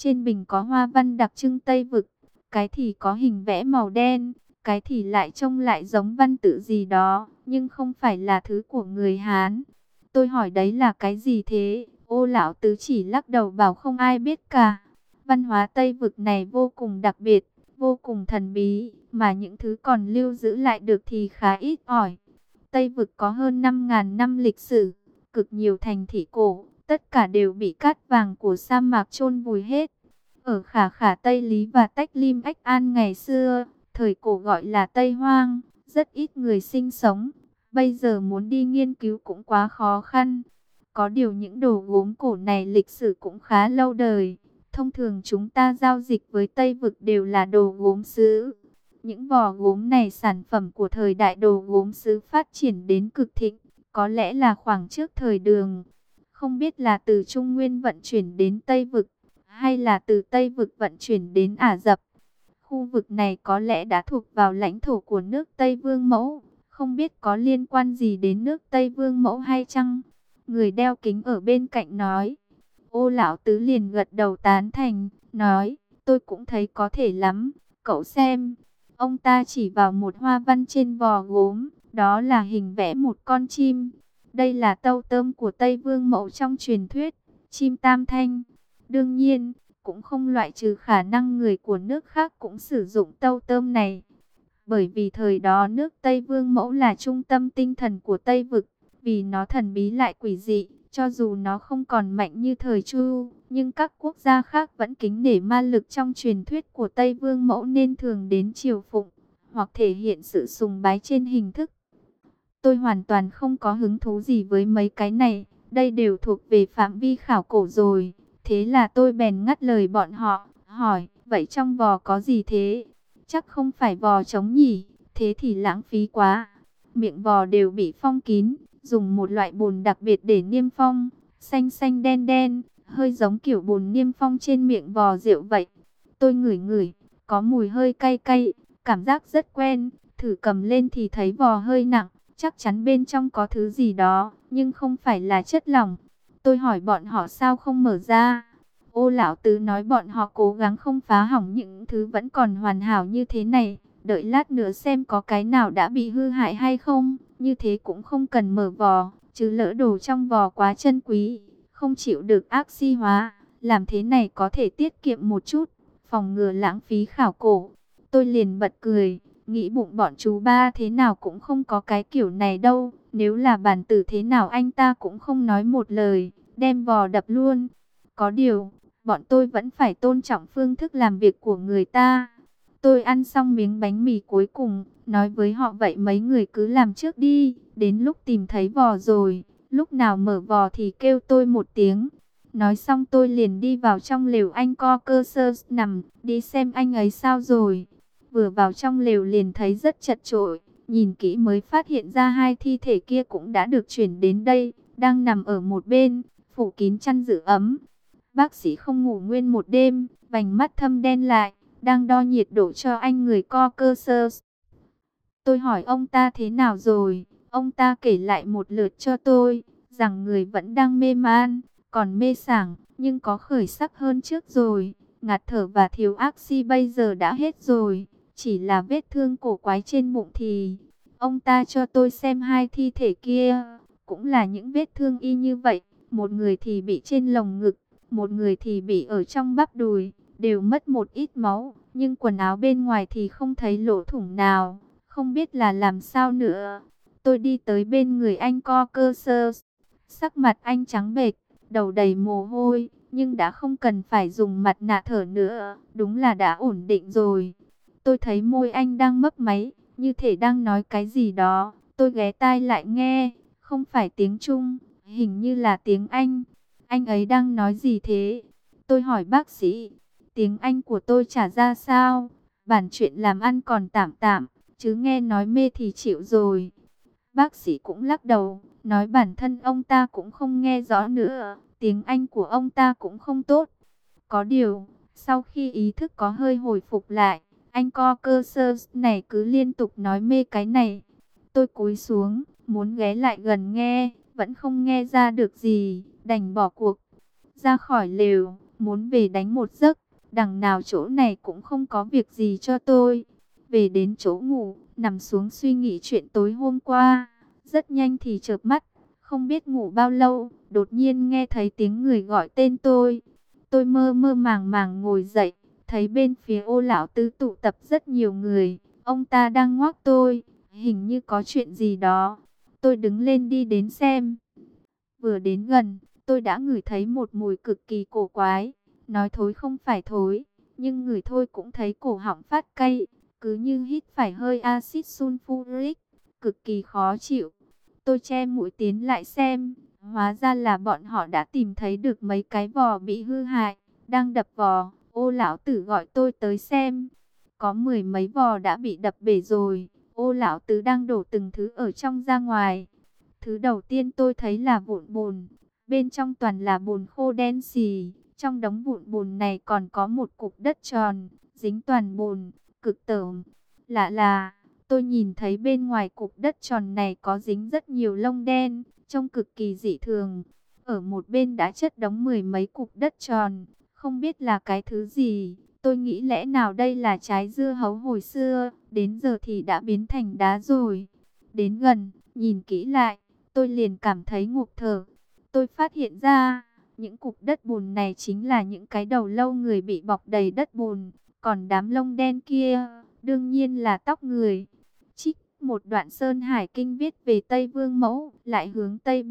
Trên bình có hoa văn đặc trưng Tây Vực, cái thì có hình vẽ màu đen, cái thì lại trông lại giống văn tự gì đó, nhưng không phải là thứ của người Hán. Tôi hỏi đấy là cái gì thế? Ô lão tứ chỉ lắc đầu bảo không ai biết cả. Văn hóa Tây Vực này vô cùng đặc biệt, vô cùng thần bí, mà những thứ còn lưu giữ lại được thì khá ít ỏi. Tây Vực có hơn 5.000 năm lịch sử, cực nhiều thành thị cổ, tất cả đều bị cát vàng của sa mạc chôn vùi hết. Ở Khả Khả Tây Lý và Tách Lim Ách An ngày xưa, thời cổ gọi là Tây Hoang, rất ít người sinh sống. Bây giờ muốn đi nghiên cứu cũng quá khó khăn. Có điều những đồ gốm cổ này lịch sử cũng khá lâu đời. Thông thường chúng ta giao dịch với Tây Vực đều là đồ gốm sứ. Những vò gốm này sản phẩm của thời đại đồ gốm sứ phát triển đến cực thịnh, có lẽ là khoảng trước thời Đường. Không biết là từ Trung Nguyên vận chuyển đến Tây Vực, hay là từ Tây Vực vận chuyển đến Ả Rập. Khu vực này có lẽ đã thuộc vào lãnh thổ của nước Tây Vương Mẫu, không biết có liên quan gì đến nước Tây Vương Mẫu hay chăng? Người đeo kính ở bên cạnh nói. Ô lão tứ liền gật đầu tán thành, nói, tôi cũng thấy có thể lắm, cậu xem. Ông ta chỉ vào một hoa văn trên vò gốm, đó là hình vẽ một con chim. Đây là tâu tơm của Tây Vương Mẫu trong truyền thuyết, chim tam thanh. Đương nhiên, cũng không loại trừ khả năng người của nước khác cũng sử dụng tâu tơm này. Bởi vì thời đó nước Tây Vương Mẫu là trung tâm tinh thần của Tây Vực, vì nó thần bí lại quỷ dị, cho dù nó không còn mạnh như thời Chu, nhưng các quốc gia khác vẫn kính nể ma lực trong truyền thuyết của Tây Vương Mẫu nên thường đến triều phụng, hoặc thể hiện sự sùng bái trên hình thức. Tôi hoàn toàn không có hứng thú gì với mấy cái này, đây đều thuộc về phạm vi khảo cổ rồi. Thế là tôi bèn ngắt lời bọn họ, hỏi, vậy trong vò có gì thế? Chắc không phải vò trống nhỉ, thế thì lãng phí quá. Miệng vò đều bị phong kín, dùng một loại bùn đặc biệt để niêm phong, xanh xanh đen đen, hơi giống kiểu bùn niêm phong trên miệng vò rượu vậy. Tôi ngửi ngửi, có mùi hơi cay cay, cảm giác rất quen, thử cầm lên thì thấy vò hơi nặng, chắc chắn bên trong có thứ gì đó, nhưng không phải là chất lỏng. Tôi hỏi bọn họ sao không mở ra. Ô lão tứ nói bọn họ cố gắng không phá hỏng những thứ vẫn còn hoàn hảo như thế này. Đợi lát nữa xem có cái nào đã bị hư hại hay không. Như thế cũng không cần mở vò, chứ lỡ đồ trong vò quá chân quý, không chịu được oxy hóa. Làm thế này có thể tiết kiệm một chút, phòng ngừa lãng phí khảo cổ. Tôi liền bật cười, nghĩ bụng bọn chú ba thế nào cũng không có cái kiểu này đâu. Nếu là bản tử thế nào anh ta cũng không nói một lời, đem vò đập luôn. Có điều, bọn tôi vẫn phải tôn trọng phương thức làm việc của người ta. Tôi ăn xong miếng bánh mì cuối cùng, nói với họ vậy mấy người cứ làm trước đi, đến lúc tìm thấy vò rồi, lúc nào mở vò thì kêu tôi một tiếng. Nói xong tôi liền đi vào trong lều anh co cơ sơ nằm, đi xem anh ấy sao rồi. Vừa vào trong lều liền thấy rất chật chội, nhìn kỹ mới phát hiện ra hai thi thể kia cũng đã được chuyển đến đây, đang nằm ở một bên, phủ kín chăn giữ ấm. Bác sĩ không ngủ nguyên một đêm, vành mắt thâm đen lại, đang đo nhiệt độ cho anh người co cơ sơ. Tôi hỏi ông ta thế nào rồi, ông ta kể lại một lượt cho tôi, rằng người vẫn đang mê man, còn mê sảng, nhưng có khởi sắc hơn trước rồi, ngạt thở và thiếu oxy bây giờ đã hết rồi, chỉ là vết thương cổ quái trên bụng thì... Ông ta cho tôi xem hai thi thể kia, cũng là những vết thương y như vậy, một người thì bị trên lồng ngực, một người thì bị ở trong bắp đùi, đều mất một ít máu, nhưng quần áo bên ngoài thì không thấy lỗ thủng nào, không biết là làm sao nữa. Tôi đi tới bên người anh co cơ sơ, sắc mặt anh trắng bệch, đầu đầy mồ hôi, nhưng đã không cần phải dùng mặt nạ thở nữa, đúng là đã ổn định rồi. Tôi thấy môi anh đang mấp máy, như thể đang nói cái gì đó, tôi ghé tai lại nghe, không phải tiếng Trung, hình như là tiếng Anh. Anh ấy đang nói gì thế? Tôi hỏi bác sĩ, tiếng Anh của tôi chả ra sao, bản chuyện làm ăn còn tạm tạm, chứ nghe nói mê thì chịu rồi. Bác sĩ cũng lắc đầu, nói bản thân ông ta cũng không nghe rõ nữa, tiếng Anh của ông ta cũng không tốt. Có điều, sau khi ý thức có hơi hồi phục lại, anh co cơ sơ này cứ liên tục nói mê cái này. Tôi cúi xuống, muốn ghé lại gần nghe, vẫn không nghe ra được gì, đành bỏ cuộc. Ra khỏi lều, muốn về đánh một giấc, đằng nào chỗ này cũng không có việc gì cho tôi. Về đến chỗ ngủ, nằm xuống suy nghĩ chuyện tối hôm qua, rất nhanh thì chợp mắt, không biết ngủ bao lâu, đột nhiên nghe thấy tiếng người gọi tên tôi. Tôi mơ mơ màng màng ngồi dậy, thấy bên phía Ô lão tứ tụ tập rất nhiều người, ông ta đang ngoác tôi, hình như có chuyện gì đó. Tôi đứng lên đi đến xem. Vừa đến gần, tôi đã ngửi thấy một mùi cực kỳ cổ quái. Nói thối không phải thối, nhưng ngửi thôi cũng thấy cổ họng phát cay, cứ như hít phải hơi axit sulfuric, cực kỳ khó chịu. Tôi che mũi tiến lại xem, hóa ra là bọn họ đã tìm thấy được mấy cái vò bị hư hại, đang đập vò. Ô lão tử gọi tôi tới xem, có mười mấy vò đã bị đập bể rồi. Ô lão tử đang đổ từng thứ ở trong ra ngoài. Thứ đầu tiên tôi thấy là vụn bùn, bên trong toàn là bùn khô đen xì. Trong đống vụn bùn này còn có một cục đất tròn, dính toàn bùn, cực tởm. Lạ là, tôi nhìn thấy bên ngoài cục đất tròn này có dính rất nhiều lông đen, trông cực kỳ dị thường. Ở một bên đã chất đống mười mấy cục đất tròn, không biết là cái thứ gì. Tôi nghĩ lẽ nào đây là trái dưa hấu hồi xưa, đến giờ thì đã biến thành đá rồi. Đến gần, nhìn kỹ lại, tôi liền cảm thấy ngộp thở. Tôi phát hiện ra, những cục đất bùn này chính là những cái đầu lâu người bị bọc đầy đất bùn. Còn đám lông đen kia, đương nhiên là tóc người. Trích một đoạn Sơn Hải Kinh viết về Tây Vương Mẫu, lại hướng Tây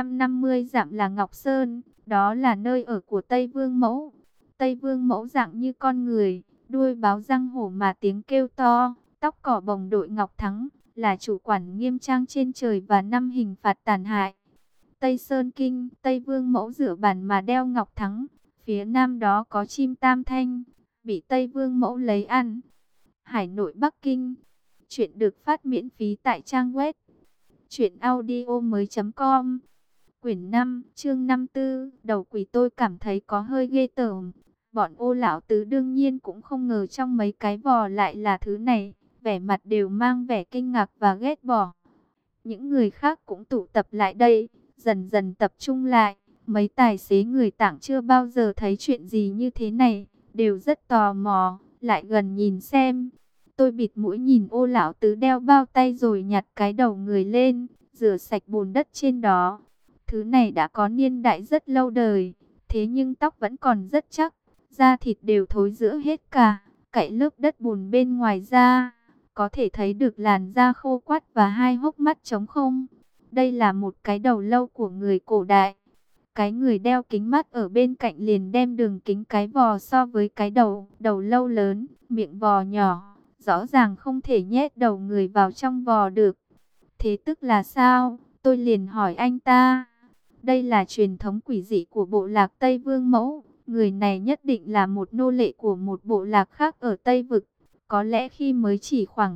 350 dặm là Ngọc Sơn. Đó là nơi ở của Tây Vương Mẫu. Tây Vương Mẫu dạng như con người, đuôi báo răng hổ mà tiếng kêu to, tóc cỏ bồng đội ngọc thắng, là chủ quản nghiêm trang trên trời và năm hình phạt tàn hại. Tây Sơn Kinh, Tây Vương Mẫu dựa bàn mà đeo ngọc thắng, phía nam đó có chim tam thanh, bị Tây Vương Mẫu lấy ăn. Hải Nội Bắc Kinh, chuyện được phát miễn phí tại trang web truyệnaudiomoi.com. Quyển 5, chương 54, đầu quỷ. Tôi cảm thấy có hơi ghê tởm. Bọn Ô lão tứ đương nhiên cũng không ngờ trong mấy cái vò lại là thứ này, vẻ mặt đều mang vẻ kinh ngạc và ghét bỏ. Những người khác cũng tụ tập lại đây, dần dần tập trung lại. Mấy tài xế người Tảng chưa bao giờ thấy chuyện gì như thế này, đều rất tò mò, lại gần nhìn xem. Tôi bịt mũi nhìn Ô lão tứ đeo bao tay rồi nhặt cái đầu người lên, rửa sạch bùn đất trên đó. Thứ này đã có niên đại rất lâu đời, thế nhưng tóc vẫn còn rất chắc, da thịt đều thối rữa hết cả, cạy lớp đất bùn bên ngoài da, có thể thấy được làn da khô quắt và hai hốc mắt trống không. Đây là một cái đầu lâu của người cổ đại. Cái người đeo kính mắt ở bên cạnh liền đem đường kính cái vò so với cái đầu lâu lớn, miệng vò nhỏ, rõ ràng không thể nhét đầu người vào trong vò được. Thế tức là sao? Tôi liền hỏi anh ta. Đây là truyền thống quỷ dị của bộ lạc Tây Vương Mẫu. Người này nhất định là một nô lệ của một bộ lạc khác ở Tây Vực. Có lẽ khi mới chỉ khoảng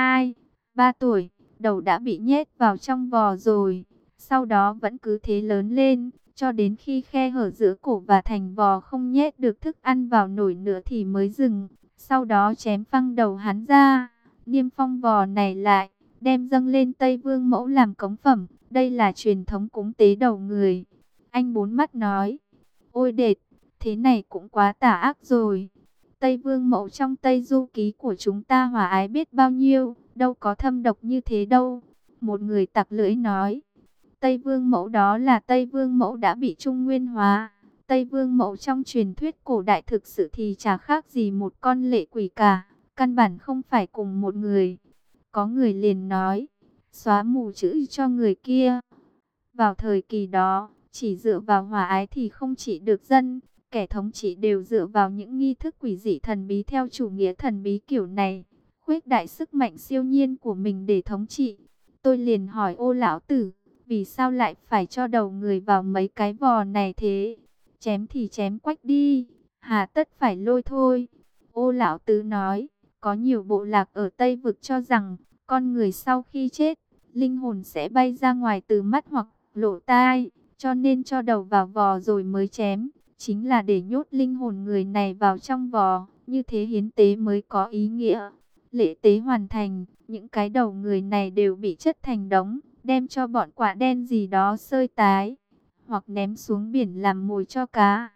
2-3 tuổi, đầu đã bị nhét vào trong vò rồi. Sau đó vẫn cứ thế lớn lên, cho đến khi khe hở giữa cổ và thành vò không nhét được thức ăn vào nổi nữa thì mới dừng. Sau đó chém phăng đầu hắn ra, niêm phong vò này lại, đem dâng lên Tây Vương Mẫu làm cống phẩm. Đây là truyền thống cúng tế đầu người. Anh Bốn Mắt nói, ôi đệt, thế này cũng quá tà ác rồi. Tây Vương Mẫu trong Tây Du Ký của chúng ta hòa ái biết bao nhiêu, đâu có thâm độc như thế đâu. Một người tặc lưỡi nói, Tây Vương Mẫu đó là Tây Vương Mẫu đã bị Trung Nguyên hóa. Tây Vương Mẫu trong truyền thuyết cổ đại thực sự thì chả khác gì một con lệ quỷ cả, căn bản không phải cùng một người. Có người liền nói, xóa mù chữ cho người kia. Vào thời kỳ đó, chỉ dựa vào hòa ái thì không chỉ được dân, kẻ thống trị đều dựa vào những nghi thức quỷ dị thần bí theo chủ nghĩa thần bí kiểu này, khuếch đại sức mạnh siêu nhiên của mình để thống trị. Tôi liền hỏi Ô lão tử, vì sao lại phải cho đầu người vào mấy cái vò này thế? Chém thì chém quách đi, hà tất phải lôi thôi. Ô lão tứ nói, có nhiều bộ lạc ở Tây Vực cho rằng, con người sau khi chết, linh hồn sẽ bay ra ngoài từ mắt hoặc lỗ tai, cho nên cho đầu vào vò rồi mới chém, chính là để nhốt linh hồn người này vào trong vò, như thế hiến tế mới có ý nghĩa. Lễ tế hoàn thành, những cái đầu người này đều bị chất thành đống, đem cho bọn quả đen gì đó sơi tái, hoặc ném xuống biển làm mồi cho cá.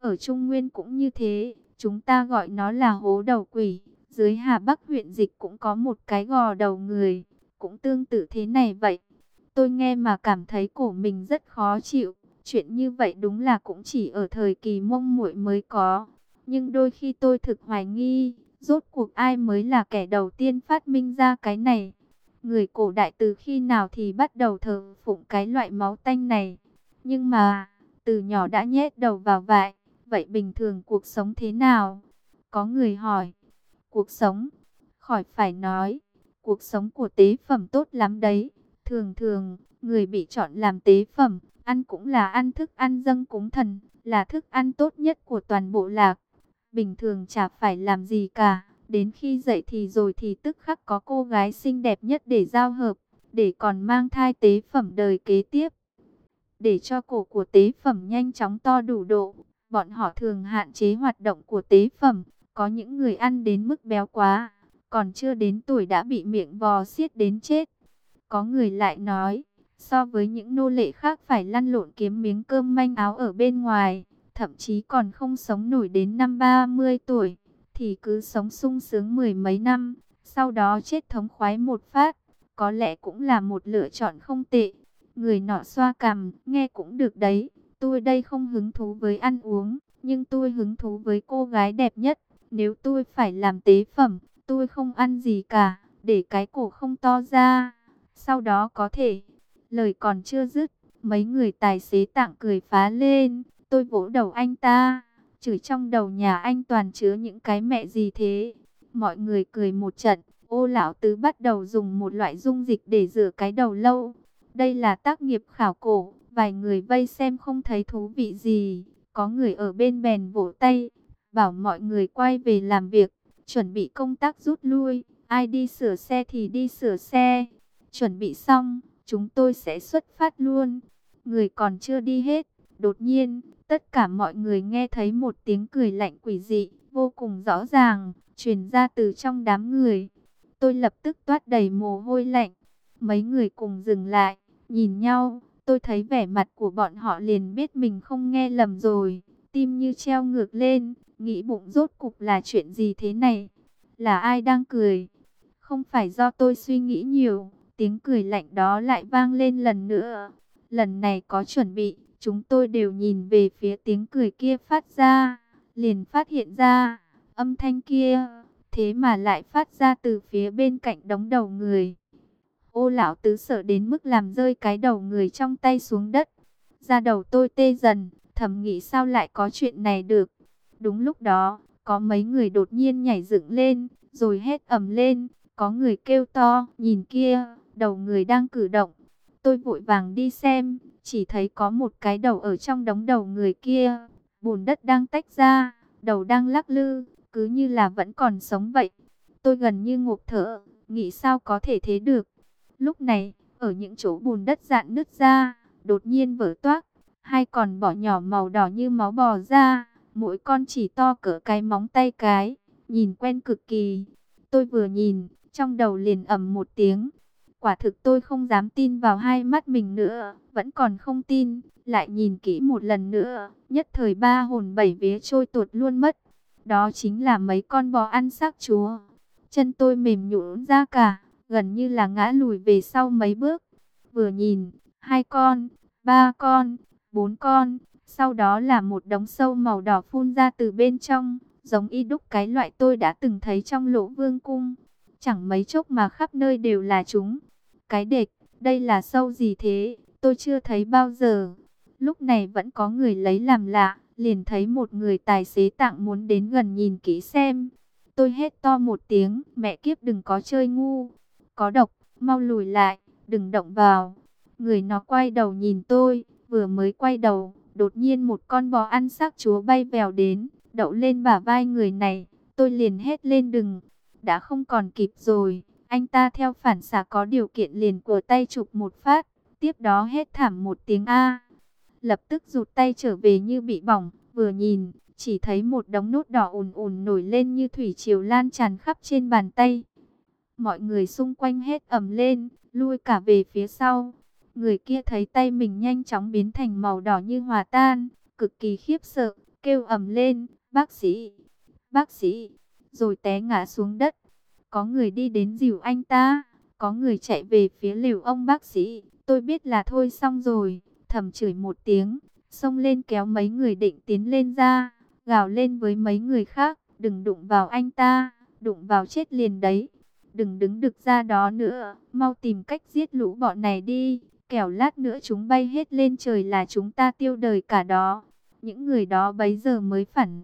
Ở Trung Nguyên cũng như thế, chúng ta gọi nó là hố đầu quỷ. Dưới Hà Bắc huyện Dịch cũng có một cái gò đầu người, cũng tương tự thế này vậy. Tôi nghe mà cảm thấy cổ mình rất khó chịu. Chuyện như vậy đúng là cũng chỉ ở thời kỳ Mông Muội mới có. Nhưng đôi khi tôi thực hoài nghi, rốt cuộc ai mới là kẻ đầu tiên phát minh ra cái này. Người cổ đại từ khi nào thì bắt đầu thờ phụng cái loại máu tanh này. Nhưng mà, từ nhỏ đã nhét đầu vào vại, vậy bình thường cuộc sống thế nào? Có người hỏi, cuộc sống, khỏi phải nói, cuộc sống của tế phẩm tốt lắm đấy. Thường thường, người bị chọn làm tế phẩm, ăn cũng là ăn thức ăn dâng cúng thần, là thức ăn tốt nhất của toàn bộ lạc. Bình thường chả phải làm gì cả, đến khi dậy thì rồi thì tức khắc có cô gái xinh đẹp nhất để giao hợp, để còn mang thai tế phẩm đời kế tiếp. Để cho cổ của tế phẩm nhanh chóng to đủ độ, bọn họ thường hạn chế hoạt động của tế phẩm. Có những người ăn đến mức béo quá, còn chưa đến tuổi đã bị miệng vò xiết đến chết. Có người lại nói, so với những nô lệ khác phải lăn lộn kiếm miếng cơm manh áo ở bên ngoài, thậm chí còn không sống nổi đến năm 30 tuổi, thì cứ sống sung sướng mười mấy năm, sau đó chết thống khoái một phát, có lẽ cũng là một lựa chọn không tệ. Người nọ xoa cằm, nghe cũng được đấy, tôi đây không hứng thú với ăn uống, nhưng tôi hứng thú với cô gái đẹp nhất. Nếu tôi phải làm tế phẩm, tôi không ăn gì cả, để cái cổ không to ra. Sau đó có thể, lời còn chưa dứt, mấy người tài xế tạng cười phá lên. Tôi vỗ đầu anh ta, chửi trong đầu nhà anh toàn chứa những cái mẹ gì thế. Mọi người cười một trận, Ô lão tứ bắt đầu dùng một loại dung dịch để rửa cái đầu lâu. Đây là tác nghiệp khảo cổ, vài người vây xem không thấy thú vị gì. Có người ở bên bèn vỗ tay, bảo mọi người quay về làm việc, chuẩn bị công tác rút lui. Ai đi sửa xe thì đi sửa xe. Chuẩn bị xong, chúng tôi sẽ xuất phát luôn. Người còn chưa đi hết, đột nhiên, tất cả mọi người nghe thấy một tiếng cười lạnh quỷ dị, vô cùng rõ ràng, truyền ra từ trong đám người. Tôi lập tức toát đầy mồ hôi lạnh. Mấy người cùng dừng lại, nhìn nhau. Tôi thấy vẻ mặt của bọn họ liền biết mình không nghe lầm rồi. Tim như treo ngược lên, nghĩ bụng rốt cục là chuyện gì thế này? Là ai đang cười? Không phải do tôi suy nghĩ nhiều, tiếng cười lạnh đó lại vang lên lần nữa. Lần này có chuẩn bị, chúng tôi đều nhìn về phía tiếng cười kia phát ra, liền phát hiện ra, âm thanh kia, thế mà lại phát ra từ phía bên cạnh đống đầu người. Ô lão tứ sợ đến mức làm rơi cái đầu người trong tay xuống đất. Da đầu tôi tê dần, thầm nghĩ sao lại có chuyện này được. Đúng lúc đó, có mấy người đột nhiên nhảy dựng lên, rồi hét ầm lên. Có người kêu to, nhìn kia, đầu người đang cử động. Tôi vội vàng đi xem, chỉ thấy có một cái đầu ở trong đống đầu người kia. Bùn đất đang tách ra, đầu đang lắc lư, cứ như là vẫn còn sống vậy. Tôi gần như ngộp thở, nghĩ sao có thể thế được. Lúc này, ở những chỗ bùn đất rạn nứt ra, đột nhiên vỡ toác. Hai con bọ nhỏ màu đỏ như máu bò ra, mỗi con chỉ to cỡ cái móng tay cái, nhìn quen cực kỳ. Tôi vừa nhìn, trong đầu liền ầm một tiếng. Quả thực tôi không dám tin vào hai mắt mình nữa, vẫn còn không tin, lại nhìn kỹ một lần nữa, nhất thời ba hồn bảy vía trôi tuột luôn mất. Đó chính là mấy con bò ăn xác chúa. Chân tôi mềm nhũn ra cả, gần như là ngã lùi về sau mấy bước. Vừa nhìn, hai con, ba con, bốn con, sau đó là một đống sâu màu đỏ phun ra từ bên trong, giống y đúc cái loại tôi đã từng thấy trong Lỗ Vương cung. Chẳng mấy chốc mà khắp nơi đều là chúng. Cái đệt, đây là sâu gì thế? Tôi chưa thấy bao giờ. Lúc này vẫn có người lấy làm lạ, liền thấy một người tài xế tạng muốn đến gần nhìn kỹ xem. Tôi hét to một tiếng, mẹ kiếp đừng có chơi ngu. Có độc, mau lùi lại, đừng động vào. Người nó quay đầu nhìn tôi, vừa mới quay đầu, đột nhiên một con bò ăn xác chúa bay vèo đến, đậu lên bả vai người này. Tôi liền hét lên đừng, đã không còn kịp rồi. Anh ta theo phản xạ có điều kiện liền của tay chụp một phát, tiếp đó hét thảm một tiếng A. Lập tức rụt tay trở về như bị bỏng, vừa nhìn, chỉ thấy một đống nốt đỏ ùn ùn nổi lên như thủy triều lan tràn khắp trên bàn tay. Mọi người xung quanh hét ầm lên, lui cả về phía sau. Người kia thấy tay mình nhanh chóng biến thành màu đỏ như hòa tan, cực kỳ khiếp sợ, kêu ầm lên, bác sĩ, rồi té ngã xuống đất. Có người đi đến dìu anh ta, có người chạy về phía lều ông bác sĩ. Tôi biết là thôi xong rồi, thầm chửi một tiếng, xông lên kéo mấy người định tiến lên ra, gào lên với mấy người khác, đừng đụng vào anh ta, đụng vào chết liền đấy. Đừng đứng đực ra đó nữa, mau tìm cách giết lũ bọn này đi, kẻo lát nữa chúng bay hết lên trời là chúng ta tiêu đời cả đó. Những người đó bấy giờ mới phản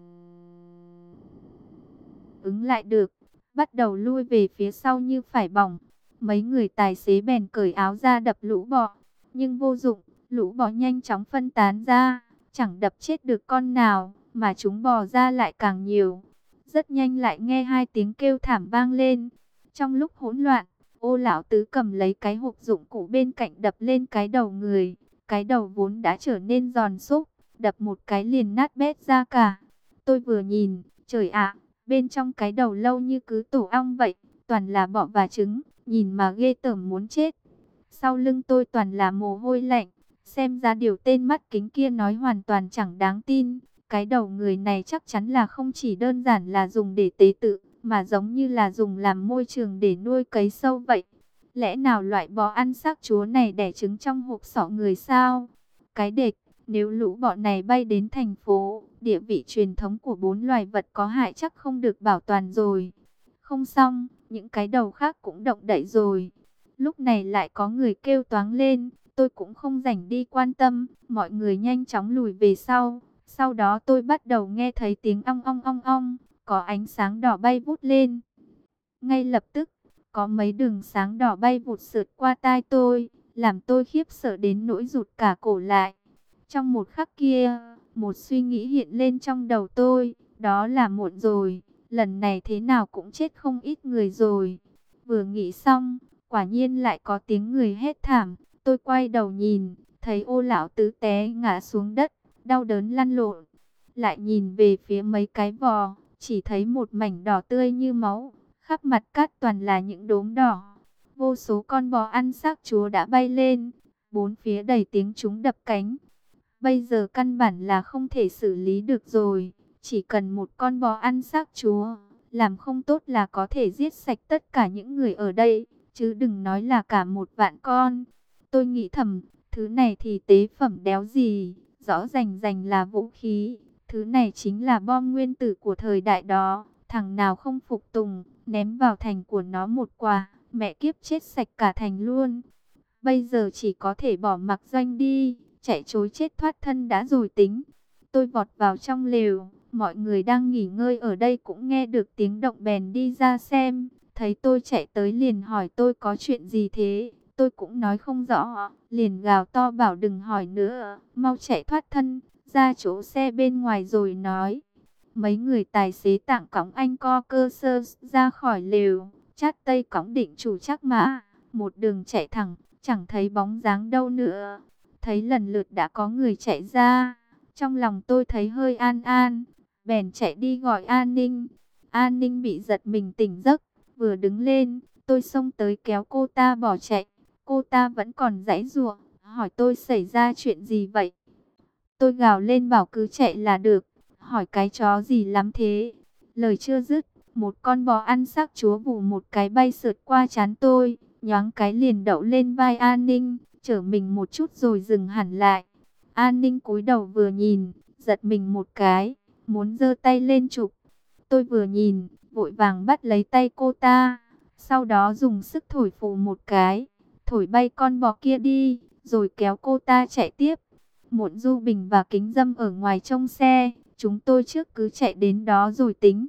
ứng lại được, bắt đầu lui về phía sau như phải bỏng. Mấy người tài xế bèn cởi áo ra đập lũ bọ, nhưng vô dụng, lũ bọ nhanh chóng phân tán ra, chẳng đập chết được con nào, mà chúng bò ra lại càng nhiều. Rất nhanh lại nghe hai tiếng kêu thảm vang lên. Trong lúc hỗn loạn, Ô lão tứ cầm lấy cái hộp dụng cụ bên cạnh đập lên cái đầu người. Cái đầu vốn đã trở nên giòn xúc, đập một cái liền nát bét ra cả. Tôi vừa nhìn, trời ạ, bên trong cái đầu lâu như cứ tổ ong vậy, toàn là bọ và trứng, nhìn mà ghê tởm muốn chết. Sau lưng tôi toàn là mồ hôi lạnh, xem ra điều tên mắt kính kia nói hoàn toàn chẳng đáng tin. Cái đầu người này chắc chắn là không chỉ đơn giản là dùng để tế tự, mà giống như là dùng làm môi trường để nuôi cấy sâu vậy. Lẽ nào loại bò ăn xác chúa này đẻ trứng trong hộp sọ người sao? Cái đệt, nếu lũ bọ này bay đến thành phố, địa vị truyền thống của 4 loài vật có hại chắc không được bảo toàn rồi. Không xong, những cái đầu khác cũng động đậy rồi. Lúc này lại có người kêu toáng lên, tôi cũng không rảnh đi quan tâm, mọi người nhanh chóng lùi về sau. Sau đó tôi bắt đầu nghe thấy tiếng ong ong ong ong, có ánh sáng đỏ bay vút lên. Ngay lập tức, có mấy đường sáng đỏ bay vụt sượt qua tai tôi, làm tôi khiếp sợ đến nỗi rụt cả cổ lại. Trong một khắc kia, một suy nghĩ hiện lên trong đầu tôi, đó là muộn rồi, lần này thế nào cũng chết không ít người rồi. Vừa nghĩ xong, quả nhiên lại có tiếng người hét thảm, tôi quay đầu nhìn, thấy Ô lão tứ té ngã xuống đất, đau đớn lăn lộn. Lại nhìn về phía mấy cái vò, chỉ thấy một mảnh đỏ tươi như máu, khắp mặt cát toàn là những đốm đỏ. Vô số con bò ăn xác chúa đã bay lên, bốn phía đầy tiếng chúng đập cánh. Bây giờ căn bản là không thể xử lý được rồi, chỉ cần một con bò ăn xác chúa, làm không tốt là có thể giết sạch tất cả những người ở đây, chứ đừng nói là cả 1 vạn con. Tôi nghĩ thầm, thứ này thì tế phẩm đéo gì, rõ rành rành là vũ khí, thứ này chính là bom nguyên tử của thời đại đó, thằng nào không phục tùng, ném vào thành của nó một quả, mẹ kiếp chết sạch cả thành luôn. Bây giờ chỉ có thể bỏ mặc doanh đi, chạy trối chết thoát thân đã rồi tính. Tôi vọt vào trong lều, mọi người đang nghỉ ngơi ở đây cũng nghe được tiếng động bèn đi ra xem. Thấy tôi chạy tới liền hỏi tôi có chuyện gì thế, tôi cũng nói không rõ, liền gào to bảo đừng hỏi nữa, mau chạy thoát thân, ra chỗ xe bên ngoài rồi nói. Mấy người tài xế tặng cõng anh co cơ sơ ra khỏi lều, chát tây cõng định chủ chắc mã, một đường chạy thẳng, chẳng thấy bóng dáng đâu nữa. Thấy lần lượt đã có người chạy ra, trong lòng tôi thấy hơi an an, bèn chạy đi gọi An Ninh. An Ninh bị giật mình tỉnh giấc, vừa đứng lên, tôi xông tới kéo cô ta bỏ chạy. Cô ta vẫn còn giãy giụa, hỏi tôi xảy ra chuyện gì vậy. Tôi gào lên bảo cứ chạy là được, hỏi cái chó gì lắm thế. Lời chưa dứt, một con bò ăn xác chúa vù một cái bay sượt qua trán tôi, nhoáng cái liền đậu lên vai An Ninh, chở mình một chút rồi dừng hẳn lại. An Ninh cúi đầu vừa nhìn, giật mình một cái, muốn giơ tay lên chụp. Tôi vừa nhìn, vội vàng bắt lấy tay cô ta, sau đó dùng sức thổi phù một cái, thổi bay con bò kia đi, rồi kéo cô ta chạy tiếp. Muộn Du Bình và Kính Dâm ở ngoài trong xe, chúng tôi trước cứ chạy đến đó rồi tính.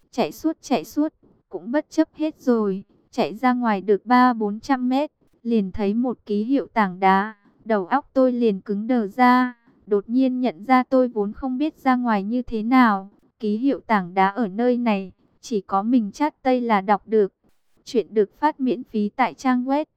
Chạy suốt, cũng bất chấp hết rồi, chạy ra ngoài được 300-400 mét, liền thấy một ký hiệu tảng đá, đầu óc tôi liền cứng đờ ra, đột nhiên nhận ra tôi vốn không biết ra ngoài như thế nào, ký hiệu tảng đá ở nơi này, chỉ có mình Chát Tây là đọc được. Chuyện được phát miễn phí tại trang web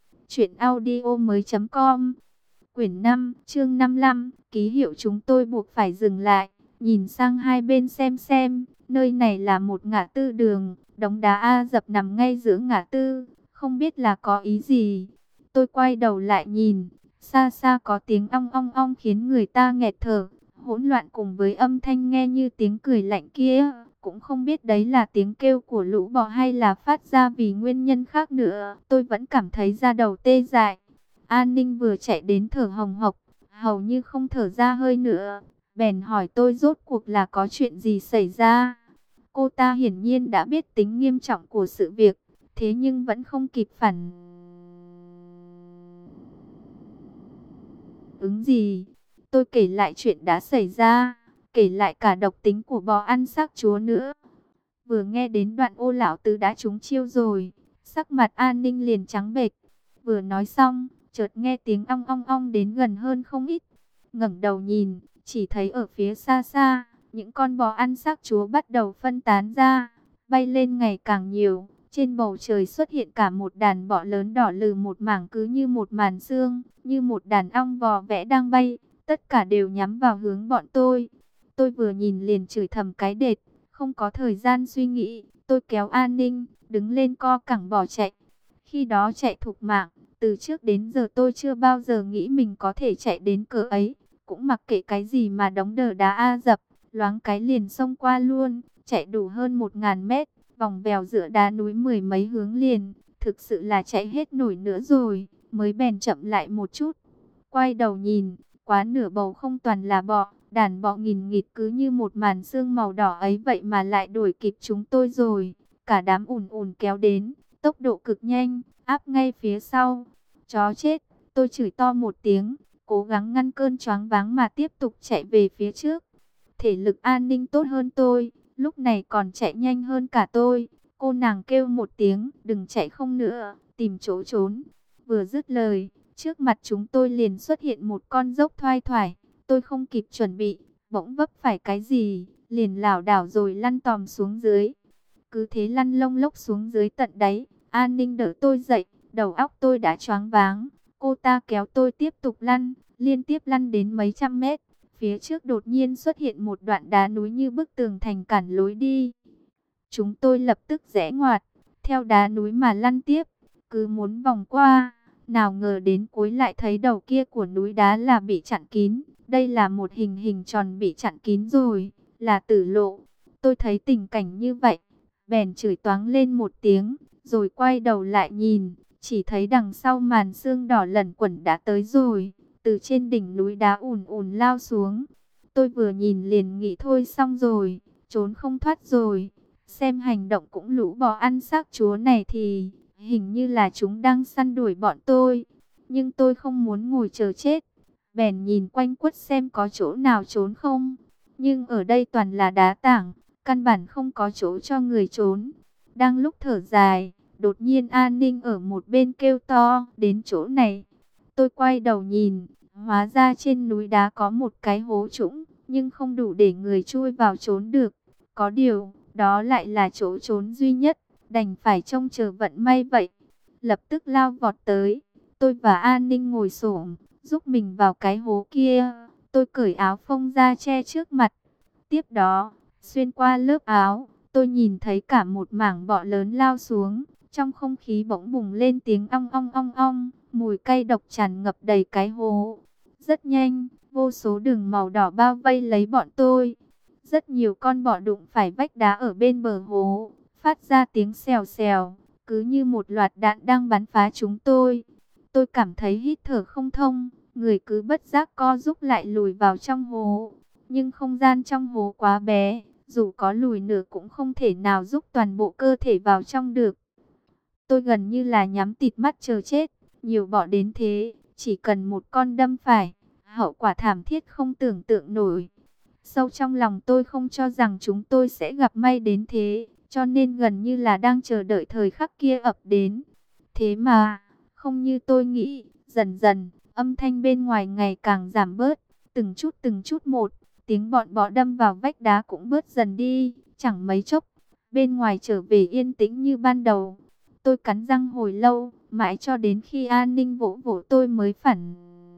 truyệnaudiomoi.com. Quyển 5, chương 55, ký hiệu chúng tôi buộc phải dừng lại, nhìn sang hai bên xem, nơi này là một ngã tư đường, đống đá A dập nằm ngay giữa ngã tư, không biết là có ý gì. Tôi quay đầu lại nhìn, xa xa có tiếng ong ong ong khiến người ta nghẹt thở, hỗn loạn cùng với âm thanh nghe như tiếng cười lạnh kia. Cũng không biết đấy là tiếng kêu của lũ bò hay là phát ra vì nguyên nhân khác nữa. Tôi vẫn cảm thấy da đầu tê dại. An Ninh vừa chạy đến thở hồng hộc, hầu như không thở ra hơi nữa. Bèn hỏi tôi rốt cuộc là có chuyện gì xảy ra. Cô ta hiển nhiên đã biết tính nghiêm trọng của sự việc, thế nhưng vẫn không kịp phản ứng gì. Tôi kể lại chuyện đã xảy ra, kể lại cả độc tính của bò ăn xác chúa nữa. Vừa nghe đến đoạn Ô lão tứ đã trúng chiêu rồi, sắc mặt An Ninh liền trắng bệch. Vừa nói xong, chợt nghe tiếng ong ong ong đến gần hơn không ít. Ngẩng đầu nhìn, chỉ thấy ở phía xa xa, những con bò ăn xác chúa bắt đầu phân tán ra, bay lên ngày càng nhiều. Trên bầu trời xuất hiện cả một đàn bọ lớn đỏ lừ một mảng cứ như một màn sương, như một đàn ong vò vẽ đang bay, tất cả đều nhắm vào hướng bọn tôi. Tôi vừa nhìn liền chửi thầm cái đệt, không có thời gian suy nghĩ, tôi kéo An Ninh, đứng lên co cẳng bỏ chạy. Khi đó chạy thục mạng, từ trước đến giờ tôi chưa bao giờ nghĩ mình có thể chạy đến cỡ ấy, cũng mặc kệ cái gì mà đống đờ đá A dập, loáng cái liền xông qua luôn, chạy đủ hơn 1000 mét, vòng vèo giữa đá núi mười mấy hướng liền, thực sự là chạy hết nổi nữa rồi, mới bèn chậm lại một chút. Quay đầu nhìn, quá nửa bầu không toàn là bọ, đàn bọ nghìn nghịt cứ như một màn sương màu đỏ ấy vậy mà lại đuổi kịp chúng tôi rồi. Cả đám ùn ùn kéo đến, tốc độ cực nhanh, áp ngay phía sau. Chó chết, tôi chửi to một tiếng, cố gắng ngăn cơn choáng váng mà tiếp tục chạy về phía trước. Thể lực An Ninh tốt hơn tôi, lúc này còn chạy nhanh hơn cả tôi. Cô nàng kêu một tiếng, đừng chạy không nữa, tìm chỗ trốn. Vừa dứt lời, trước mặt chúng tôi liền xuất hiện một con dốc thoai thoải. Tôi không kịp chuẩn bị, bỗng vấp phải cái gì, liền lảo đảo rồi lăn tòm xuống dưới. Cứ thế lăn lông lốc xuống dưới tận đáy. An Ninh đỡ tôi dậy, đầu óc tôi đã choáng váng. Cô ta kéo tôi tiếp tục lăn, liên tiếp lăn đến mấy trăm mét. Phía trước đột nhiên xuất hiện một đoạn đá núi như bức tường thành cản lối đi. Chúng tôi lập tức rẽ ngoặt, theo đá núi mà lăn tiếp, cứ muốn vòng qua. Nào ngờ đến cuối lại thấy đầu kia của núi đá là bị chặn kín. Đây là một hình hình tròn bị chặn kín rồi, là tử lộ. Tôi thấy tình cảnh như vậy, bèn chửi toáng lên một tiếng, rồi quay đầu lại nhìn, chỉ thấy đằng sau màn sương đỏ lẩn quẩn đã tới rồi, từ trên đỉnh núi đá ùn ùn lao xuống. Tôi vừa nhìn liền nghĩ thôi xong rồi, trốn không thoát rồi. Xem hành động cũng lũ bò ăn xác chúa này thì hình như là chúng đang săn đuổi bọn tôi. Nhưng tôi không muốn ngồi chờ chết, bèn nhìn quanh quất xem có chỗ nào trốn không. Nhưng ở đây toàn là đá tảng, căn bản không có chỗ cho người trốn. Đang lúc thở dài, đột nhiên An Ninh ở một bên kêu to, đến chỗ này. Tôi quay đầu nhìn, hóa ra trên núi đá có một cái hố trũng, nhưng không đủ để người chui vào trốn được. Có điều, đó lại là chỗ trốn duy nhất, đành phải trông chờ vận may vậy. Lập tức lao vọt tới, tôi và An Ninh ngồi xổm, giúp mình vào cái hố kia. Tôi cởi áo phông ra che trước mặt. Tiếp đó, xuyên qua lớp áo, tôi nhìn thấy cả một mảng bọ lớn lao xuống. Trong không khí bỗng bùng lên tiếng ong ong ong ong, mùi cay độc tràn ngập đầy cái hố. Rất nhanh, vô số đường màu đỏ bao vây lấy bọn tôi. Rất nhiều con bọ đụng phải vách đá ở bên bờ hố, phát ra tiếng xèo xèo, cứ như một loạt đạn đang bắn phá chúng tôi. Tôi cảm thấy hít thở không thông, người cứ bất giác co rúm lại lùi vào trong hố. Nhưng không gian trong hố quá bé, dù có lùi nửa cũng không thể nào giúp toàn bộ cơ thể vào trong được. Tôi gần như là nhắm tịt mắt chờ chết, nhiều bọ đến thế, chỉ cần một con đâm phải, hậu quả thảm thiết không tưởng tượng nổi. Sâu trong lòng tôi không cho rằng chúng tôi sẽ gặp may đến thế, cho nên gần như là đang chờ đợi thời khắc kia ập đến. Thế mà, không như tôi nghĩ, dần dần, âm thanh bên ngoài ngày càng giảm bớt, từng chút một, tiếng bọn bọ đâm vào vách đá cũng bớt dần đi, chẳng mấy chốc, bên ngoài trở về yên tĩnh như ban đầu. Tôi cắn răng hồi lâu, mãi cho đến khi An Ninh vỗ vỗ tôi mới phản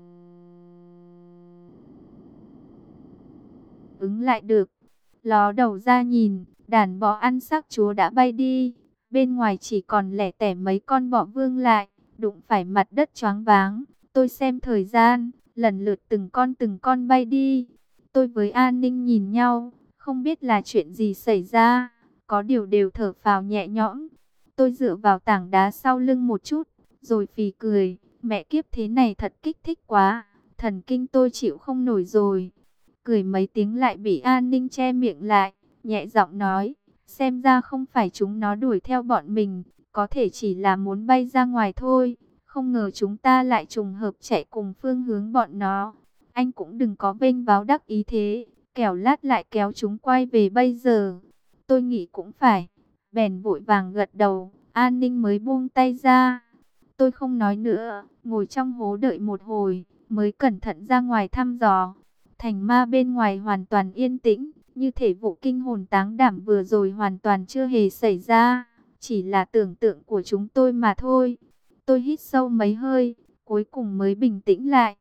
ứng lại được. Ló đầu ra nhìn, đàn bọ ăn xác chúa đã bay đi, bên ngoài chỉ còn lẻ tẻ mấy con bọ vương lại, đụng phải mặt đất choáng váng. Tôi xem thời gian, lần lượt từng con bay đi. Tôi với An Ninh nhìn nhau, không biết là chuyện gì xảy ra, có điều đều thở phào nhẹ nhõm. Tôi dựa vào tảng đá sau lưng một chút, rồi phì cười, mẹ kiếp thế này thật kích thích quá, thần kinh tôi chịu không nổi rồi. Cười mấy tiếng lại bị An Ninh che miệng lại, nhẹ giọng nói, xem ra không phải chúng nó đuổi theo bọn mình, có thể chỉ là muốn bay ra ngoài thôi, không ngờ chúng ta lại trùng hợp chạy cùng phương hướng bọn nó. Anh cũng đừng có vênh váo đắc ý thế, kẻo lát lại kéo chúng quay về bây giờ. Tôi nghĩ cũng phải, bèn vội vàng gật đầu, An Ninh mới buông tay ra. Tôi không nói nữa, ngồi trong hố đợi một hồi, mới cẩn thận ra ngoài thăm dò. Thành ma bên ngoài hoàn toàn yên tĩnh, như thể vụ kinh hồn táng đảm vừa rồi hoàn toàn chưa hề xảy ra, chỉ là tưởng tượng của chúng tôi mà thôi. Tôi hít sâu mấy hơi, cuối cùng mới bình tĩnh lại.